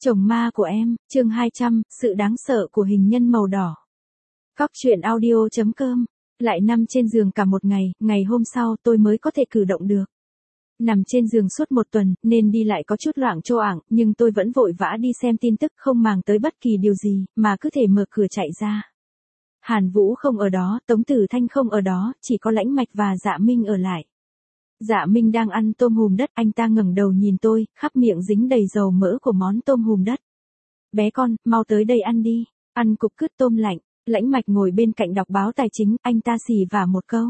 Chồng ma của em, chương 200, sự đáng sợ của hình nhân màu đỏ. Cóc truyện audio.com. Lại nằm trên giường cả một ngày, ngày hôm sau tôi mới có thể cử động được. Nằm trên giường suốt một tuần, nên đi lại có chút loạng choạng, nhưng tôi vẫn vội vã đi xem tin tức, không màng tới bất kỳ điều gì, mà cứ thể mở cửa chạy ra. Hàn Vũ không ở đó, Tống Tử Thanh không ở đó, chỉ có Lãnh Mạch và Dạ Minh ở lại. Dạ Minh đang ăn tôm hùm đất, anh ta ngẩng đầu nhìn tôi, khắp miệng dính đầy dầu mỡ của món tôm hùm đất. Bé con, mau tới đây ăn đi, ăn cục cứt tôm lạnh. Lãnh Mạch ngồi bên cạnh đọc báo tài chính, anh ta xì vả một câu.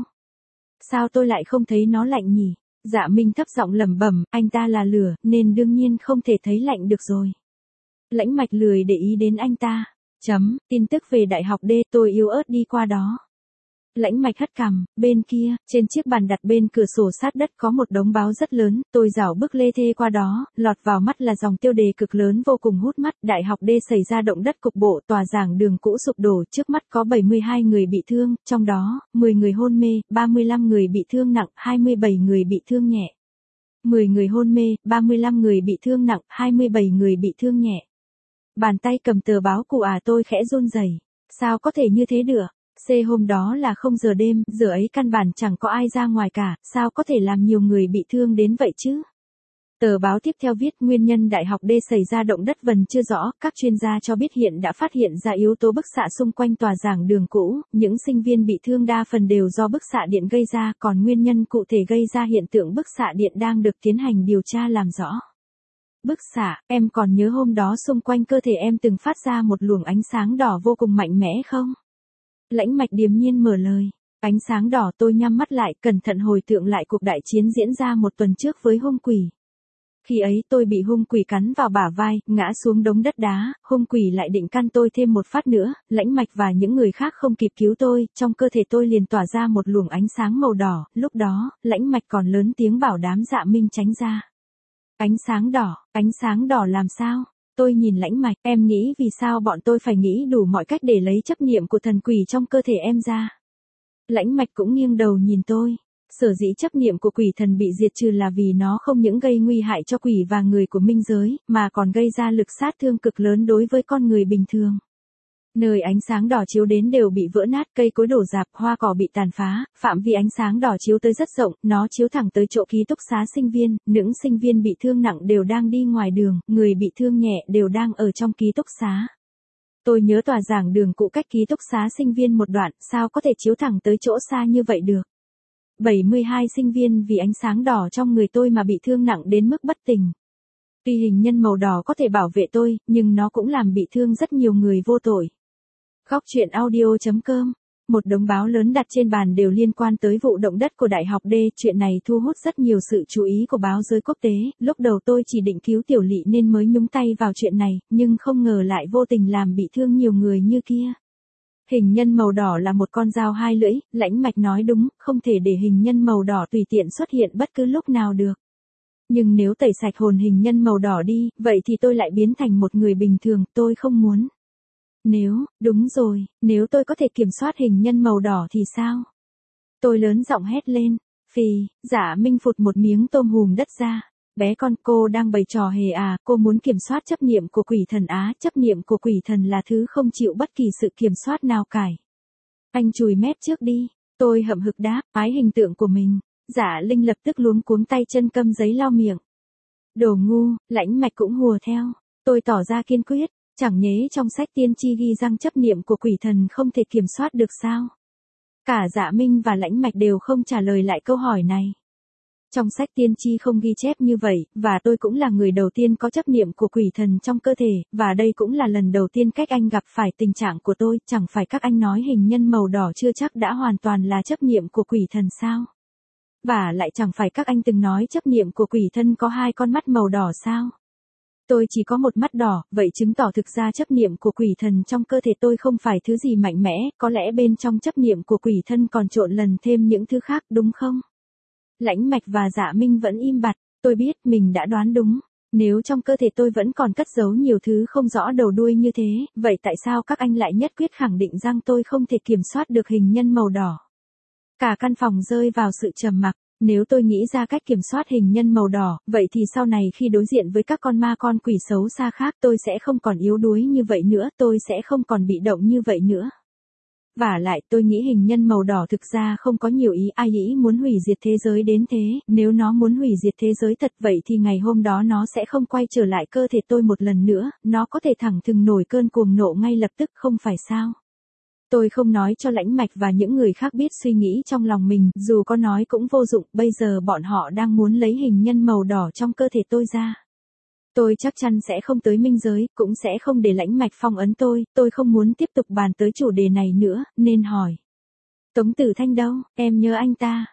Sao tôi lại không thấy nó lạnh nhỉ? Dạ Minh thấp giọng lẩm bẩm, anh ta là lửa, nên đương nhiên không thể thấy lạnh được rồi. Lãnh Mạch lười để ý đến anh ta. Tin tức về đại học D, tôi yếu ớt đi qua đó. Lãnh Mạch hất cằm, bên kia, trên chiếc bàn đặt bên cửa sổ sát đất có một đống báo rất lớn, tôi rảo bước lê thê qua đó, lọt vào mắt là dòng tiêu đề cực lớn vô cùng hút mắt, đại học D xảy ra động đất cục bộ, tòa giảng đường cũ sụp đổ, trước mắt có 72 người bị thương, trong đó, 10 người hôn mê, 35 người bị thương nặng, 27 người bị thương nhẹ. 10 người hôn mê, 35 người bị thương nặng, 27 người bị thương nhẹ. Bàn tay cầm tờ báo cụ tôi khẽ run rẩy. Sao có thể như thế được? Hôm đó là 0 giờ đêm, giờ ấy căn bản chẳng có ai ra ngoài cả, sao có thể làm nhiều người bị thương đến vậy chứ? Tờ báo tiếp theo viết nguyên nhân đại học D xảy ra động đất vẫn chưa rõ, các chuyên gia cho biết hiện đã phát hiện ra yếu tố bức xạ xung quanh tòa giảng đường cũ, những sinh viên bị thương đa phần đều do bức xạ điện gây ra, còn nguyên nhân cụ thể gây ra hiện tượng bức xạ điện đang được tiến hành điều tra làm rõ. Bức xạ, em còn nhớ hôm đó xung quanh cơ thể em từng phát ra một luồng ánh sáng đỏ vô cùng mạnh mẽ không? Lãnh Mạch điềm nhiên mở lời. Ánh sáng đỏ, tôi nhắm mắt lại, cẩn thận hồi tưởng lại cuộc đại chiến diễn ra một tuần trước với hung quỷ. Khi ấy tôi bị hung quỷ cắn vào bả vai, ngã xuống đống đất đá, hung quỷ lại định căn tôi thêm một phát nữa, Lãnh Mạch và những người khác không kịp cứu tôi, trong cơ thể tôi liền tỏa ra một luồng ánh sáng màu đỏ, lúc đó, Lãnh Mạch còn lớn tiếng bảo đám Dạ Minh tránh ra. Ánh sáng đỏ làm sao? Tôi nhìn Lãnh Mạch, em nghĩ vì sao bọn tôi phải nghĩ đủ mọi cách để lấy chấp niệm của thần quỷ trong cơ thể em ra? Lãnh Mạch cũng nghiêng đầu nhìn tôi. Sở dĩ chấp niệm của quỷ thần bị diệt trừ là vì nó không những gây nguy hại cho quỷ và người của minh giới, mà còn gây ra lực sát thương cực lớn đối với con người bình thường. Nơi ánh sáng đỏ chiếu đến đều bị vỡ nát, cây cối đổ rạp, hoa cỏ bị tàn phá, phạm vi ánh sáng đỏ chiếu tới rất rộng, nó chiếu thẳng tới chỗ ký túc xá sinh viên, những sinh viên bị thương nặng đều đang đi ngoài đường, người bị thương nhẹ đều đang ở trong ký túc xá. Tôi nhớ tòa giảng đường cũ cách ký túc xá sinh viên một đoạn, sao có thể chiếu thẳng tới chỗ xa như vậy được? 72 sinh viên vì ánh sáng đỏ trong người tôi mà bị thương nặng đến mức bất tỉnh. Tuy hình nhân màu đỏ có thể bảo vệ tôi, nhưng nó cũng làm bị thương rất nhiều người vô tội. Cóc truyện audio.com. Một đống báo lớn đặt trên bàn đều liên quan tới vụ động đất của đại học D, chuyện này thu hút rất nhiều sự chú ý của báo giới quốc tế, lúc đầu tôi chỉ định cứu Tiểu Lị nên mới nhúng tay vào chuyện này, nhưng không ngờ lại vô tình làm bị thương nhiều người như kia. Hình nhân màu đỏ là một con dao hai lưỡi, Lãnh Mạch nói đúng, không thể để hình nhân màu đỏ tùy tiện xuất hiện bất cứ lúc nào được. Nhưng nếu tẩy sạch hồn hình nhân màu đỏ đi, vậy thì tôi lại biến thành một người bình thường, tôi không muốn. Đúng rồi, nếu tôi có thể kiểm soát hình nhân màu đỏ thì sao? Tôi lớn giọng hét lên. Phì, Dạ Minh phụt một miếng tôm hùm đất ra. Bé con, cô đang bày trò hề à, cô muốn kiểm soát chấp niệm của quỷ thần á, chấp niệm của quỷ thần là thứ không chịu bất kỳ sự kiểm soát nào cải. Anh chùi mép trước đi, tôi hậm hực đáp, ái hình tượng của mình. Dạ Linh lập tức luống cuống tay chân câm giấy lau miệng. Đồ ngu, Lãnh Mạch cũng hùa theo. Tôi tỏ ra kiên quyết. Chẳng nhé trong sách tiên tri ghi rằng chấp niệm của quỷ thần không thể kiểm soát được sao? Cả Dạ Minh và Lãnh Mạch đều không trả lời lại câu hỏi này. Trong sách tiên tri không ghi chép như vậy, và tôi cũng là người đầu tiên có chấp niệm của quỷ thần trong cơ thể, và đây cũng là lần đầu tiên các anh gặp phải tình trạng của tôi, chẳng phải các anh nói hình nhân màu đỏ chưa chắc đã hoàn toàn là chấp niệm của quỷ thần sao? Và lại chẳng phải các anh từng nói chấp niệm của quỷ thân có hai con mắt màu đỏ sao? Tôi chỉ có một mắt đỏ, vậy chứng tỏ thực ra chấp niệm của quỷ thần trong cơ thể tôi không phải thứ gì mạnh mẽ, có lẽ bên trong chấp niệm của quỷ thân còn trộn lần thêm những thứ khác, đúng không? Lãnh Mạch và Dạ Minh vẫn im bặt, tôi biết mình đã đoán đúng. Nếu trong cơ thể tôi vẫn còn cất giấu nhiều thứ không rõ đầu đuôi như thế, vậy tại sao các anh lại nhất quyết khẳng định rằng tôi không thể kiểm soát được hình nhân màu đỏ? Cả căn phòng rơi vào sự trầm mặc. Nếu tôi nghĩ ra cách kiểm soát hình nhân màu đỏ, vậy thì sau này khi đối diện với các con ma con quỷ xấu xa khác tôi sẽ không còn yếu đuối như vậy nữa, tôi sẽ không còn bị động như vậy nữa. Vả lại tôi nghĩ hình nhân màu đỏ thực ra không có nhiều ý ai nghĩ muốn hủy diệt thế giới đến thế, nếu nó muốn hủy diệt thế giới thật vậy thì ngày hôm đó nó sẽ không quay trở lại cơ thể tôi một lần nữa, nó có thể thẳng thừng nổi cơn cuồng nộ ngay lập tức không phải sao. Tôi không nói cho Lãnh Mạch và những người khác biết suy nghĩ trong lòng mình, dù có nói cũng vô dụng, bây giờ bọn họ đang muốn lấy hình nhân màu đỏ trong cơ thể tôi ra. Tôi chắc chắn sẽ không tới minh giới, cũng sẽ không để Lãnh Mạch phong ấn tôi không muốn tiếp tục bàn tới chủ đề này nữa, nên hỏi. Tống Tử Thanh đâu, em nhớ anh ta,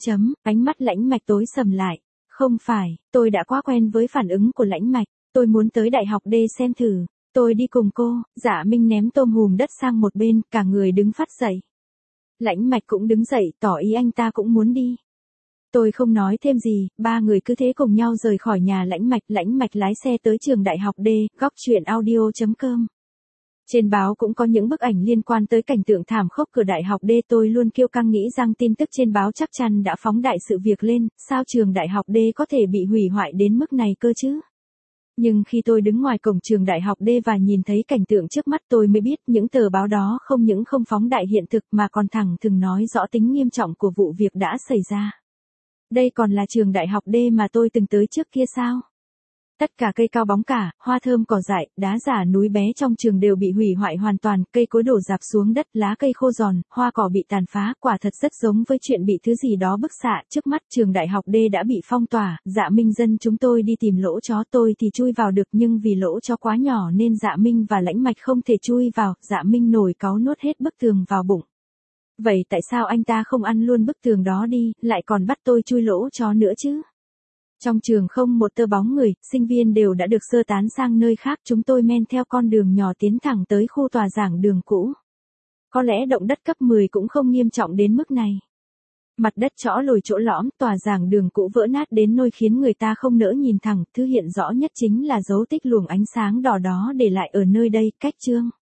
ánh mắt Lãnh Mạch tối sầm lại. Không phải, tôi đã quá quen với phản ứng của Lãnh Mạch, tôi muốn tới đại học D xem thử. Tôi đi cùng cô, Dạ Minh ném tôm hùm đất sang một bên, cả người đứng phát dậy. Lãnh Mạch cũng đứng dậy, tỏ ý anh ta cũng muốn đi. Tôi không nói thêm gì, ba người cứ thế cùng nhau rời khỏi nhà Lãnh Mạch lái xe tới trường đại học D, góc truyện audio.com. Trên báo cũng có những bức ảnh liên quan tới cảnh tượng thảm khốc của đại học D, tôi luôn kiêu căng nghĩ rằng tin tức trên báo chắc chắn đã phóng đại sự việc lên, sao trường đại học D có thể bị hủy hoại đến mức này cơ chứ? Nhưng khi tôi đứng ngoài cổng trường đại học D và nhìn thấy cảnh tượng trước mắt tôi mới biết những tờ báo đó không những không phóng đại hiện thực mà còn thẳng thừng nói rõ tính nghiêm trọng của vụ việc đã xảy ra. Đây còn là trường đại học D mà tôi từng tới trước kia sao? Tất cả cây cao bóng cả, hoa thơm cỏ dại, đá giả núi bé trong trường đều bị hủy hoại hoàn toàn, cây cối đổ rạp xuống đất, lá cây khô giòn, hoa cỏ bị tàn phá, quả thật rất giống với chuyện bị thứ gì đó bức xạ. Trước mắt trường đại học D đã bị phong tỏa, Dạ Minh dân chúng tôi đi tìm lỗ chó, tôi thì chui vào được nhưng vì lỗ chó quá nhỏ nên Dạ Minh và Lãnh Mạch không thể chui vào, Dạ Minh nổi cáu nuốt hết bức tường vào bụng. Vậy tại sao anh ta không ăn luôn bức tường đó đi, lại còn bắt tôi chui lỗ chó nữa chứ? Trong trường không một tơ bóng người, sinh viên đều đã được sơ tán sang nơi khác, chúng tôi men theo con đường nhỏ tiến thẳng tới khu tòa giảng đường cũ. Có lẽ động đất cấp 10 cũng không nghiêm trọng đến mức này. Mặt đất chõ lồi chỗ lõm, tòa giảng đường cũ vỡ nát đến nỗi khiến người ta không nỡ nhìn thẳng, thứ hiện rõ nhất chính là dấu tích luồng ánh sáng đỏ đó để lại ở nơi đây, cách chương.